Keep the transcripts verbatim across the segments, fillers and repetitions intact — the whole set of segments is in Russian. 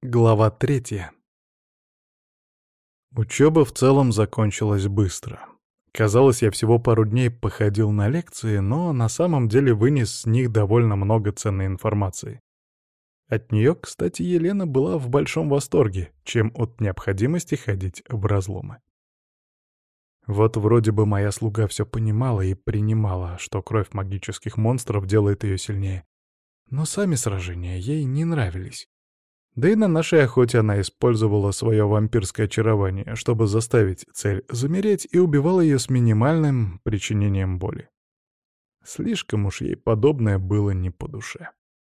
Глава третья. Учеба в целом закончилась быстро. Казалось, я всего пару дней походил на лекции, но на самом деле вынес с них довольно много ценной информации. От нее, кстати, Елена была в большом восторге, чем от необходимости ходить в разломы. Вот вроде бы моя слуга все понимала и принимала, что кровь магических монстров делает ее сильнее. Но сами сражения ей не нравились. Да и на нашей охоте она использовала свое вампирское очарование, чтобы заставить цель замереть, и убивала ее с минимальным причинением боли. Слишком уж ей подобное было не по душе.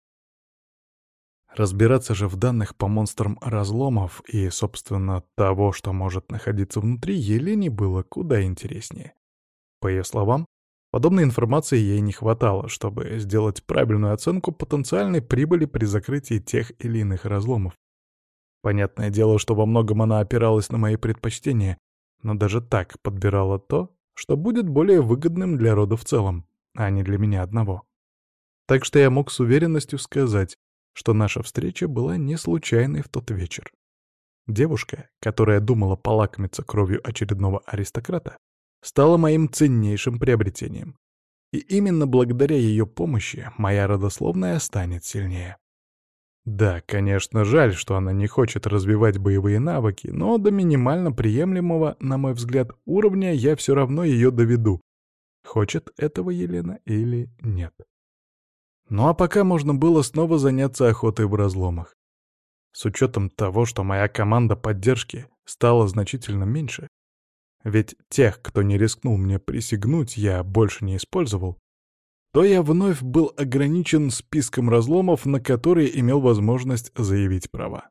Разбираться же в данных по монстрам разломов и, собственно, того, что может находиться внутри, Елене было куда интереснее. По ее словам, подобной информации ей не хватало, чтобы сделать правильную оценку потенциальной прибыли при закрытии тех или иных разломов. Понятное дело, что во многом она опиралась на мои предпочтения, но даже так подбирала то, что будет более выгодным для рода в целом, а не для меня одного. Так что я мог с уверенностью сказать, что наша встреча была не случайной в тот вечер. Девушка, которая думала полакомиться кровью очередного аристократа, стала моим ценнейшим приобретением. И именно благодаря ее помощи моя родословная станет сильнее. Да, конечно, жаль, что она не хочет развивать боевые навыки, но до минимально приемлемого, на мой взгляд, уровня я все равно ее доведу. Хочет этого Елена или нет. Ну а пока можно было снова заняться охотой в разломах. С учетом того, что моя команда поддержки стала значительно меньше, ведь тех, кто не рискнул мне присягнуть, я больше не использовал, то я вновь был ограничен списком разломов, на которые имел возможность заявить права.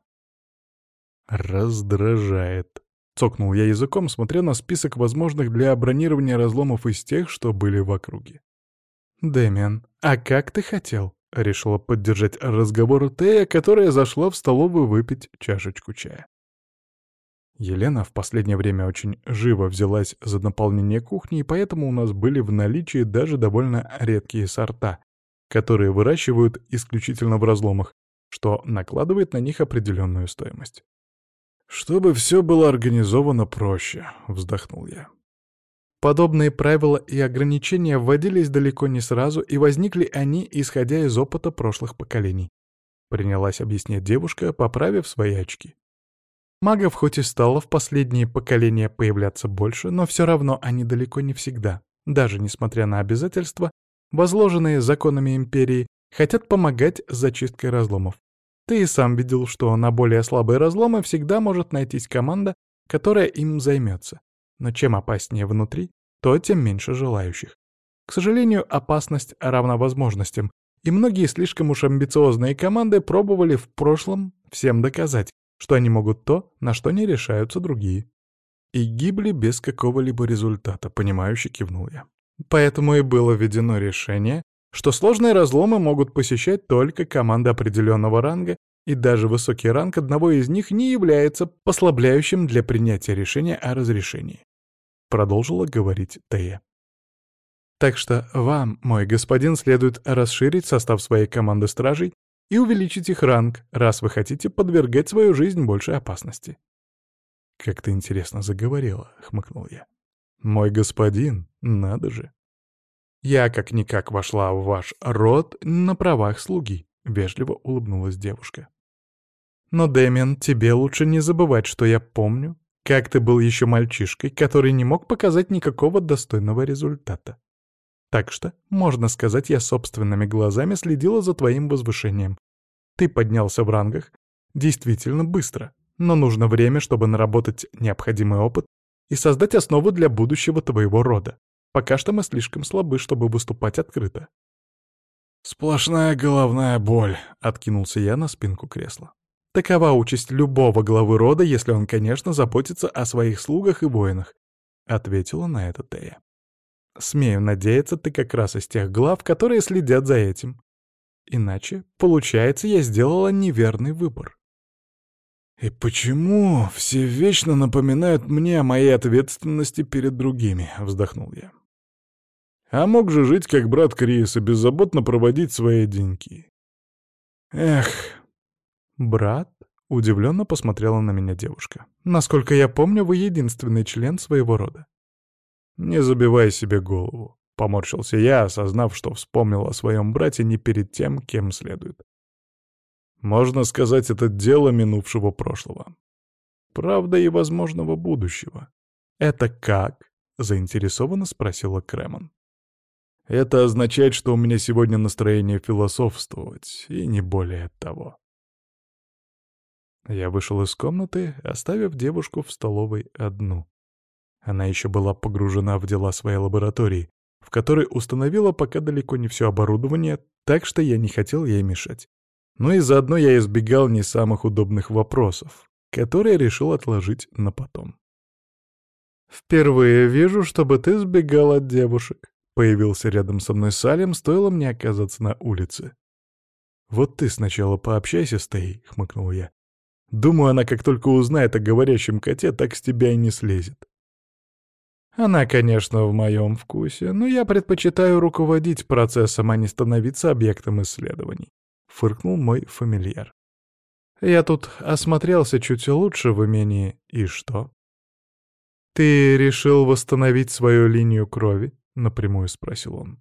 «Раздражает», — цокнул я языком, смотря на список возможных для бронирования разломов из тех, что были в округе. «Дэмиан, а как ты хотел?» — решила поддержать разговор Тея, которая зашла в столовую выпить чашечку чая. Елена в последнее время очень живо взялась за наполнение кухни, и поэтому у нас были в наличии даже довольно редкие сорта, которые выращивают исключительно в разломах, что накладывает на них определенную стоимость. «Чтобы все было организовано проще», — вздохнул я. Подобные правила и ограничения вводились далеко не сразу, и возникли они, исходя из опыта прошлых поколений. Принялась объяснять девушка, поправив свои очки. Магов хоть и стало в последние поколения появляться больше, но все равно они далеко не всегда, даже несмотря на обязательства, возложенные законами Империи, хотят помогать с зачисткой разломов. Ты и сам видел, что на более слабые разломы всегда может найтись команда, которая им займется. Но чем опаснее внутри, то тем меньше желающих. К сожалению, опасность равна возможностям, и многие слишком уж амбициозные команды пробовали в прошлом всем доказать, что они могут то, на что не решаются другие. И гибли без какого-либо результата, понимающе кивнул я. Поэтому и было введено решение, что сложные разломы могут посещать только команды определенного ранга, и даже высокий ранг одного из них не является послабляющим для принятия решения о разрешении. Продолжила говорить Тея. Так что вам, мой господин, следует расширить состав своей команды стражей и увеличить их ранг, раз вы хотите подвергать свою жизнь большей опасности. «Как ты интересно заговорила», — хмыкнул я. «Мой господин, надо же». «Я как-никак вошла в ваш род на правах слуги», — вежливо улыбнулась девушка. «Но, Дэмиан, тебе лучше не забывать, что я помню, как ты был еще мальчишкой, который не мог показать никакого достойного результата. Так что, можно сказать, я собственными глазами следила за твоим возвышением. Ты поднялся в рангах действительно быстро, но нужно время, чтобы наработать необходимый опыт и создать основу для будущего твоего рода. Пока что мы слишком слабы, чтобы выступать открыто». «Сплошная головная боль», — откинулся я на спинку кресла. «Такова участь любого главы рода, если он, конечно, заботится о своих слугах и воинах», — ответила на это Тея. «Смею надеяться, ты как раз из тех глав, которые следят за этим. Иначе, получается, я сделала неверный выбор». «И почему все вечно напоминают мне о моей ответственности перед другими?» — вздохнул я. «А мог же жить как брат Крис и беззаботно проводить свои деньки. Эх...» «Брат?» Удивленно посмотрела на меня девушка. «Насколько я помню, вы единственный член своего рода». «Не забивай себе голову», — поморщился я, осознав, что вспомнил о своем брате не перед тем, кем следует. Можно сказать, это дело минувшего прошлого. Правда и возможного будущего. «Это как?» — заинтересованно спросила Кремон. «Это означает, что у меня сегодня настроение философствовать, и не более того». Я вышел из комнаты, оставив девушку в столовой одну. Она еще была погружена в дела своей лаборатории, в которой установила пока далеко не все оборудование, так что я не хотел ей мешать. Но и заодно я избегал не самых удобных вопросов, которые решил отложить на потом. «Впервые вижу, чтобы ты сбегал от девушек», — появился рядом со мной Салим, стоило мне оказаться на улице. «Вот ты сначала пообщайся с Тей», — хмыкнул я. «Думаю, она как только узнает о говорящем коте, так с тебя и не слезет». «Она, конечно, в моем вкусе, но я предпочитаю руководить процессом, а не становиться объектом исследований», — фыркнул мой фамильяр. «Я тут осмотрелся чуть лучше в имении, и что?» «Ты решил восстановить свою линию крови?» — напрямую спросил он.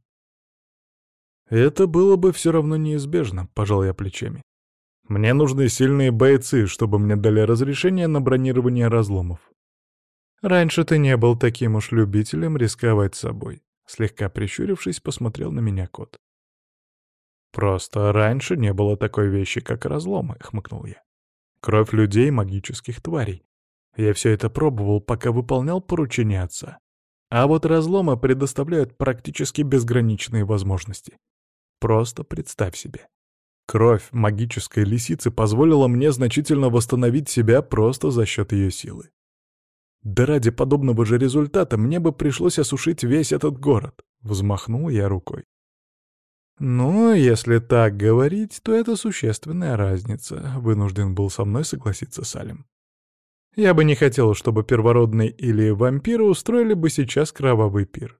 «Это было бы все равно неизбежно», — пожал я плечами. «Мне нужны сильные бойцы, чтобы мне дали разрешение на бронирование разломов». «Раньше ты не был таким уж любителем рисковать собой», — слегка прищурившись, посмотрел на меня кот. «Просто раньше не было такой вещи, как разломы», — хмыкнул я. «Кровь людей — магических тварей. Я все это пробовал, пока выполнял поручения отца. А вот разломы предоставляют практически безграничные возможности. Просто представь себе. Кровь магической лисицы позволила мне значительно восстановить себя просто за счет ее силы. Да ради подобного же результата мне бы пришлось осушить весь этот город», — взмахнул я рукой. «Ну, если так говорить, то это существенная разница», — вынужден был со мной согласиться Салим. «Я бы не хотел, чтобы первородные или вампиры устроили бы сейчас кровавый пир.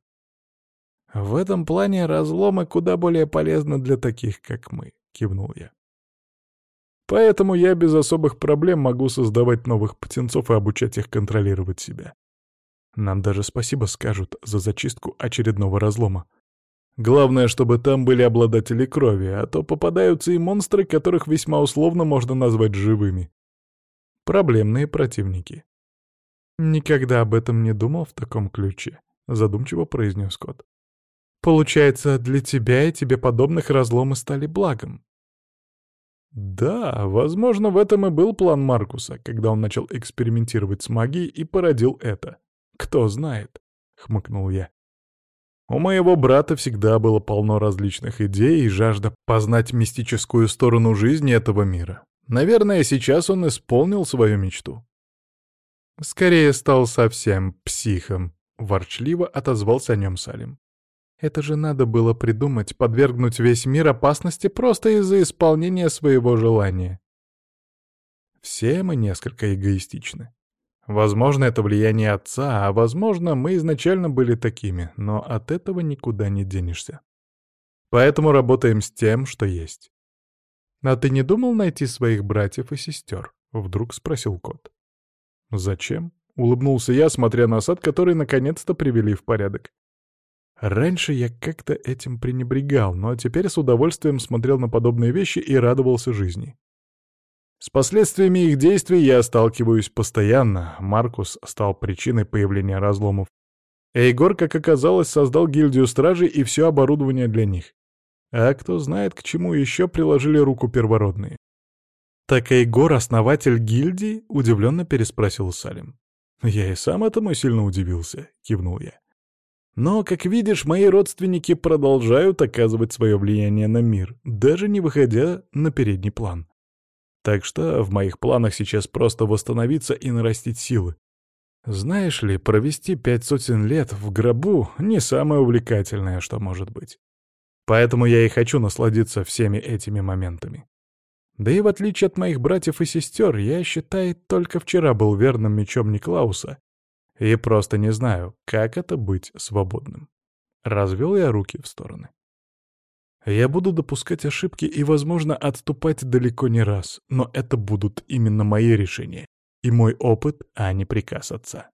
В этом плане разломы куда более полезны для таких, как мы», — кивнул я. «Поэтому я без особых проблем могу создавать новых птенцов и обучать их контролировать себя. Нам даже спасибо скажут за зачистку очередного разлома. Главное, чтобы там были обладатели крови, а то попадаются и монстры, которых весьма условно можно назвать живыми. Проблемные противники». «Никогда об этом не думал в таком ключе», — задумчиво произнес кот. «Получается, для тебя и тебе подобных разломы стали благом». Да, возможно, в этом и был план Маркуса, когда он начал экспериментировать с магией и породил это. «Кто знает», — хмыкнул я. «У моего брата всегда было полно различных идей и жажда познать мистическую сторону жизни этого мира. Наверное, сейчас он исполнил свою мечту». «Скорее стал совсем психом», — ворчливо отозвался о нем Салим. «Это же надо было придумать, подвергнуть весь мир опасности просто из-за исполнения своего желания». Все мы несколько эгоистичны. Возможно, это влияние отца, а возможно, мы изначально были такими, но от этого никуда не денешься. Поэтому работаем с тем, что есть. «А ты не думал найти своих братьев и сестер?» — вдруг спросил кот. «Зачем?» — улыбнулся я, смотря на сад, который наконец-то привели в порядок. Раньше я как-то этим пренебрегал, но теперь с удовольствием смотрел на подобные вещи и радовался жизни. С последствиями их действий я сталкиваюсь постоянно. Маркус стал причиной появления разломов. Эйгор, как оказалось, создал гильдию стражей и все оборудование для них. А кто знает, к чему еще приложили руку первородные. «Так Эйгор — основатель гильдии?» — удивленно переспросил Салим. «Я и сам этому сильно удивился», — кивнул я. «Но, как видишь, мои родственники продолжают оказывать свое влияние на мир, даже не выходя на передний план. Так что в моих планах сейчас просто восстановиться и нарастить силы. Знаешь ли, провести пять сотен лет в гробу — не самое увлекательное, что может быть. Поэтому я и хочу насладиться всеми этими моментами. Да и в отличие от моих братьев и сестер, я, считай, только вчера был верным мечом Никлауса и просто не знаю, как это быть свободным». Развел я руки в стороны. Я буду допускать ошибки и, возможно, отступать далеко не раз, но это будут именно мои решения и мой опыт, а не приказ отца.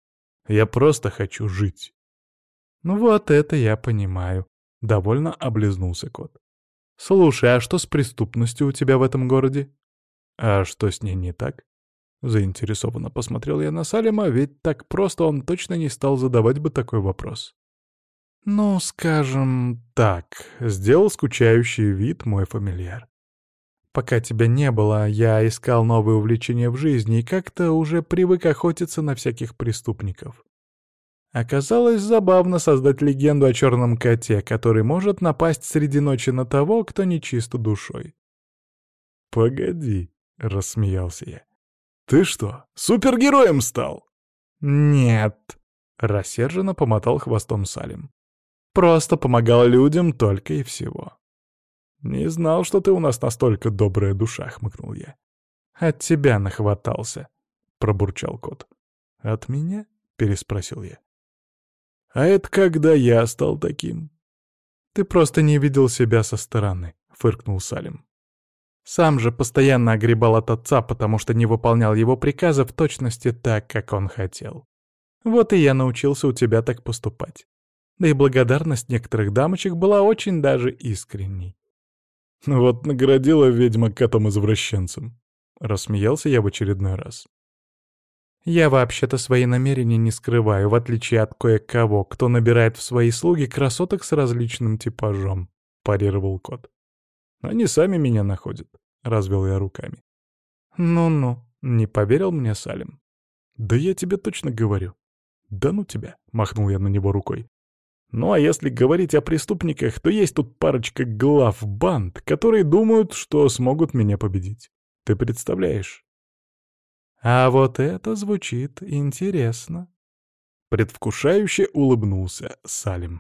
Я просто хочу жить. Ну вот это я понимаю. Довольно облизнулся кот. Слушай, а что с преступностью у тебя в этом городе? А что с ней не так? Заинтересованно посмотрел я на Салима, ведь так просто он точно не стал задавать бы такой вопрос. «Ну, скажем так», — сделал скучающий вид мой фамильяр. «Пока тебя не было, я искал новые увлечения в жизни и как-то уже привык охотиться на всяких преступников. Оказалось забавно создать легенду о черном коте, который может напасть среди ночи на того, кто нечист душой». «Погоди», — рассмеялся я. «Ты что, супергероем стал?» «Нет», — рассерженно помотал хвостом Салим. «Просто помогал людям только и всего». «Не знал, что ты у нас настолько добрая душа», — хмыкнул я. «От тебя нахватался», — пробурчал кот. «От меня?» — переспросил я. «А это когда я стал таким?» «Ты просто не видел себя со стороны», — фыркнул Салим. «Сам же постоянно огребал от отца, потому что не выполнял его приказы в точности так, как он хотел. Вот и я научился у тебя так поступать. Да и благодарность некоторых дамочек была очень даже искренней». «Вот наградила ведьма котом-извращенцем», — рассмеялся я в очередной раз. «Я вообще-то свои намерения не скрываю, в отличие от кое-кого, кто набирает в свои слуги красоток с различным типажом», — парировал кот. «Они сами меня находят», — развел я руками. «Ну-ну», — не поверил мне Салим. «Да я тебе точно говорю». «Да ну тебя», — махнул я на него рукой. «Ну а если говорить о преступниках, то есть тут парочка глав банд, которые думают, что смогут меня победить. Ты представляешь?» «А вот это звучит интересно», — предвкушающе улыбнулся Салим.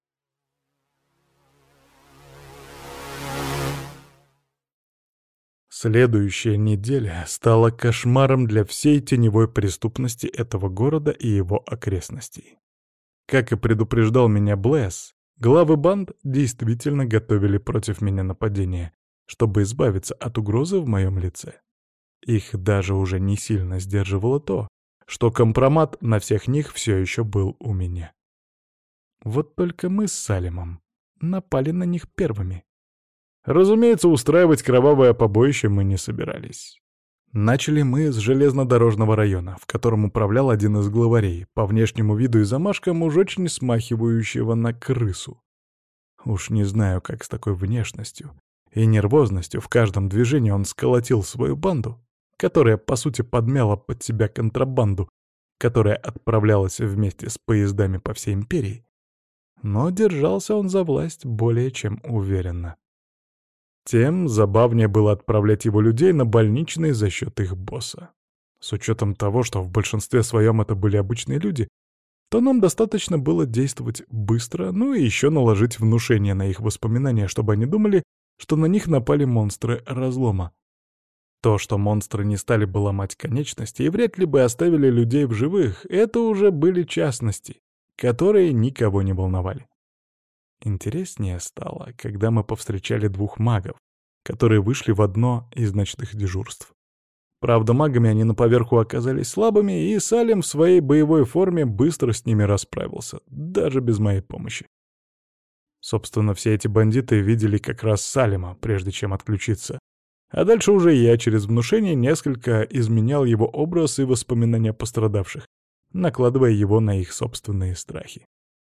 Следующая неделя стала кошмаром для всей теневой преступности этого города и его окрестностей. Как и предупреждал меня Блэс, главы банд действительно готовили против меня нападение, чтобы избавиться от угрозы в моем лице. Их даже уже не сильно сдерживало то, что компромат на всех них все еще был у меня. Вот только мы с Салимом напали на них первыми. Разумеется, устраивать кровавое побоище мы не собирались. Начали мы с железнодорожного района, в котором управлял один из главарей, по внешнему виду и замашкам уж очень смахивающего на крысу. Уж не знаю, как с такой внешностью и нервозностью в каждом движении он сколотил свою банду, которая, по сути, подмяла под себя контрабанду, которая отправлялась вместе с поездами по всей империи. Но держался он за власть более чем уверенно. Тем забавнее было отправлять его людей на больничные за счет их босса. С учетом того, что в большинстве своем это были обычные люди, то нам достаточно было действовать быстро, ну и еще наложить внушение на их воспоминания, чтобы они думали, что на них напали монстры разлома. То, что монстры не стали бы ломать конечности и вряд ли бы оставили людей в живых, это уже были частности, которые никого не волновали. Интереснее стало, когда мы повстречали двух магов, которые вышли в одно из ночных дежурств. Правда, магами они на поверху оказались слабыми, и Салим в своей боевой форме быстро с ними расправился, даже без моей помощи. Собственно, все эти бандиты видели как раз Салима, прежде чем отключиться. А дальше уже я через внушение несколько изменял его образ и воспоминания пострадавших, накладывая его на их собственные страхи.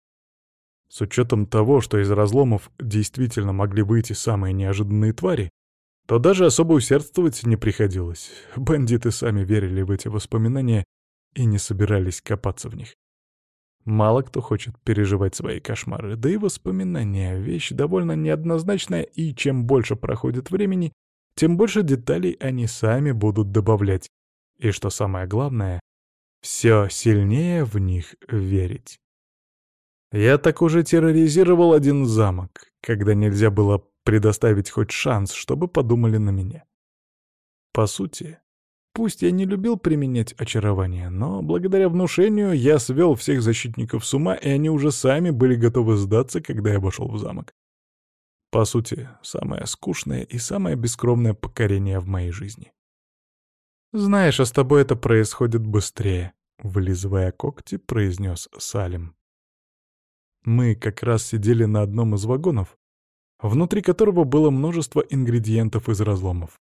С учетом того, что из разломов действительно могли выйти самые неожиданные твари, то даже особо усердствовать не приходилось. Бандиты сами верили в эти воспоминания и не собирались копаться в них. Мало кто хочет переживать свои кошмары, да и воспоминания — вещь довольно неоднозначная, и чем больше проходит времени, тем больше деталей они сами будут добавлять. И что самое главное, все сильнее в них верить. Я так уже терроризировал один замок, когда нельзя было предоставить хоть шанс, чтобы подумали на меня. По сути, пусть я не любил применять очарование, но благодаря внушению я свел всех защитников с ума, и они уже сами были готовы сдаться, когда я вошел в замок. По сути, самое скучное и самое бескровное покорение в моей жизни. «Знаешь, а с тобой это происходит быстрее», — вылизывая когти, произнес Салим. Мы как раз сидели на одном из вагонов, внутри которого было множество ингредиентов из разломов.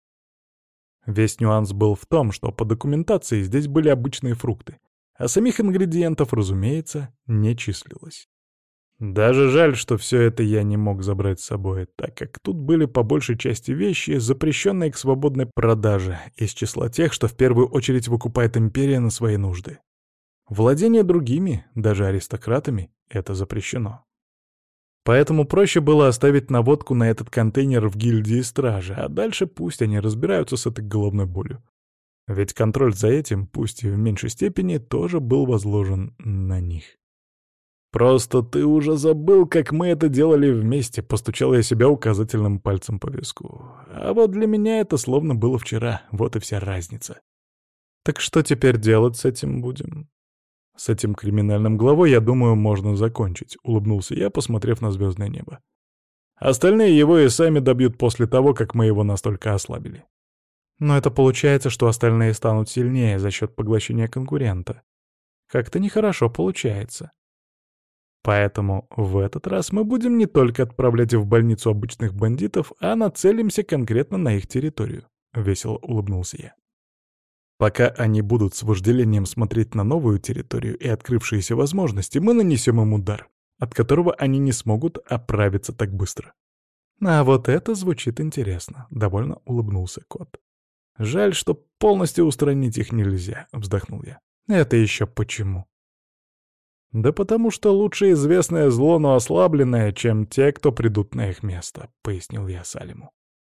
Весь нюанс был в том, что по документации здесь были обычные фрукты, а самих ингредиентов, разумеется, не числилось. Даже жаль, что все это я не мог забрать с собой, так как тут были по большей части вещи, запрещенные к свободной продаже, из числа тех, что в первую очередь выкупает империя на свои нужды. Владение другими, даже аристократами, это запрещено. Поэтому проще было оставить наводку на этот контейнер в гильдии стражи, а дальше пусть они разбираются с этой головной болью. Ведь контроль за этим, пусть и в меньшей степени, тоже был возложен на них. «Просто ты уже забыл, как мы это делали вместе», — постучал я себя указательным пальцем по виску. А вот для меня это словно было вчера, вот и вся разница. «Так что теперь делать с этим будем?» «С этим криминальным главой, я думаю, можно закончить», — улыбнулся я, посмотрев на звездное небо. «Остальные его и сами добьют после того, как мы его настолько ослабили». «Но это получается, что остальные станут сильнее за счет поглощения конкурента. Как-то нехорошо получается. Поэтому в этот раз мы будем не только отправлять в больницу обычных бандитов, а нацелимся конкретно на их территорию», — весело улыбнулся я. «Пока они будут с вожделением смотреть на новую территорию и открывшиеся возможности, мы нанесем им удар, от которого они не смогут оправиться так быстро». «А вот это звучит интересно», — довольно улыбнулся кот. «Жаль, что полностью устранить их нельзя», — вздохнул я. «Это еще почему?» «Да потому что лучше известное зло, но ослабленное, чем те, кто придут на их место», — пояснил я Салиму.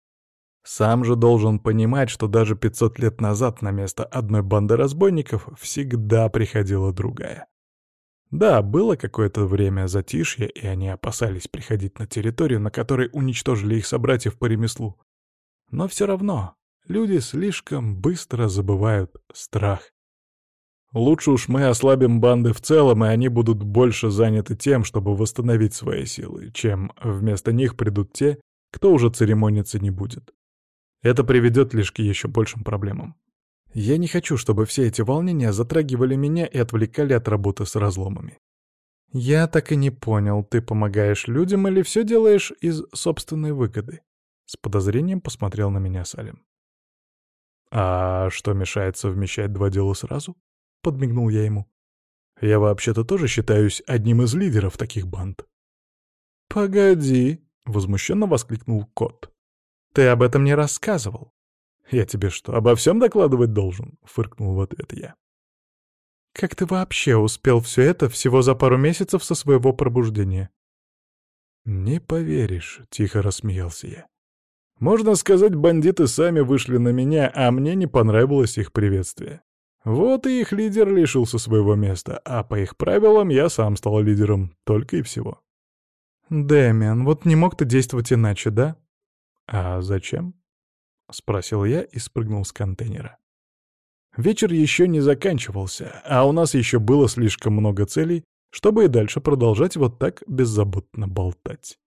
«Сам же должен понимать, что даже пятьсот лет назад на место одной банды разбойников всегда приходила другая. Да, было какое-то время затишье, и они опасались приходить на территорию, на которой уничтожили их собратьев по ремеслу. Но все равно люди слишком быстро забывают страх. Лучше уж мы ослабим банды в целом, и они будут больше заняты тем, чтобы восстановить свои силы, чем вместо них придут те, кто уже церемониться не будет. Это приведет лишь к еще большим проблемам. Я не хочу, чтобы все эти волнения затрагивали меня и отвлекали от работы с разломами». «Я так и не понял, ты помогаешь людям или все делаешь из собственной выгоды?» С подозрением посмотрел на меня Салим. «А что мешает совмещать два дела сразу?» — подмигнул я ему. «Я вообще-то тоже считаюсь одним из лидеров таких банд». «Погоди!» — возмущенно воскликнул кот. «Ты об этом не рассказывал». «Я тебе что, обо всем докладывать должен?» — фыркнул в ответ я. «Как ты вообще успел все это всего за пару месяцев со своего пробуждения?» «Не поверишь», — тихо рассмеялся я. «Можно сказать, бандиты сами вышли на меня, а мне не понравилось их приветствие. Вот и их лидер лишился своего места, а по их правилам я сам стал лидером, только и всего». «Дэмиан, вот не мог ты действовать иначе, да?» «А зачем?» — спросил я и спрыгнул с контейнера. Вечер еще не заканчивался, а у нас еще было слишком много целей, чтобы и дальше продолжать вот так беззаботно болтать.